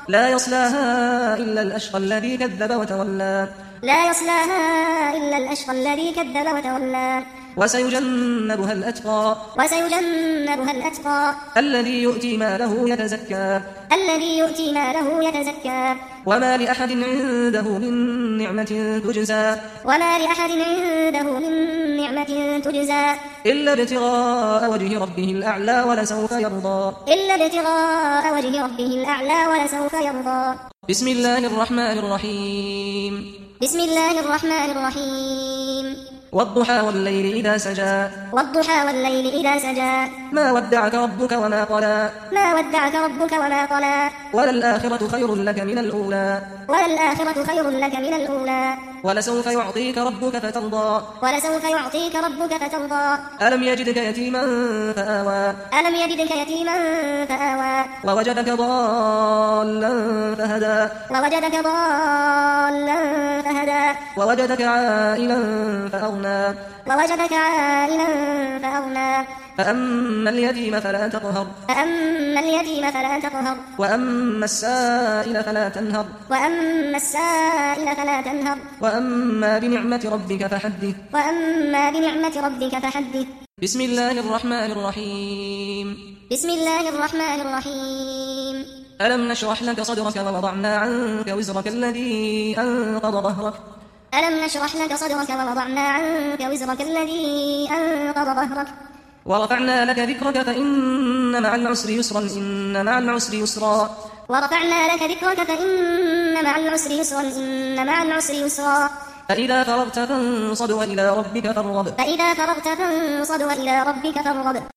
لا يصلاها إلا الأشقى الذي كذب وتولى لا يصلاها إلا الأشقى الذي كذب وتولى وسيجنبها الأتقى وسيجنبها الأتقى الذي يؤتي ماله يتزكى الذي يؤتي ماله يتزكى وما لأحد عنده من نعمة تجزى وما لأحد عنده من نعمة تجزى إلا ابتغاء وجه ربه الأعلى ولسوف يرضى إلا ابتغاء وجه ربه الأعلى ولسوف يرضى بسم الله الرحمن الرحيم بسم الله الرحمن الرحيم والضحى والليل إذا سجى والضحى والليل إذا سجى ما ودعك ربك وما قلى ما ودعك ربك وما قلى وللآخرة خير لك من الأولى وللآخرة خير لك من الأولى ولسوف يعطيك ربك فترضى ولسوف يعطيك ربك فترضى ألم يجدك يتيما فآوى ألم يجدك يتيما فآوى ووجدك ضالا فهدى ووجدك ضالا فهدى ووجدك عائلا فأغنى ووجدك عائلا فأغنى فأما اليتيم فلا تقهر فأما اليتيم فلا تقهر وأما السائل فلا تنهر وأما السائل فلا تنهر وأما بنعمة ربك فحدث وأما بنعمة ربك فحدث بسم الله الرحمن الرحيم بسم الله الرحمن الرحيم ألم نشرح لك صدرك ووضعنا عنك وزرك الذي أنقض ظهرك ألم نشرح لك صدرك ووضعنا عنك وزرك الذي أنقض ظهرك ورفعنا لك ذكرك فإن مع العسر يسرا إن مع العسر يسرا ورفعنا لك ذكرك فإن مع العسر يسرا إن مع العسر يسرا فإذا فرغت فانصب وإلى ربك فارغب فإذا فرغت فانصب وإلى ربك فارغب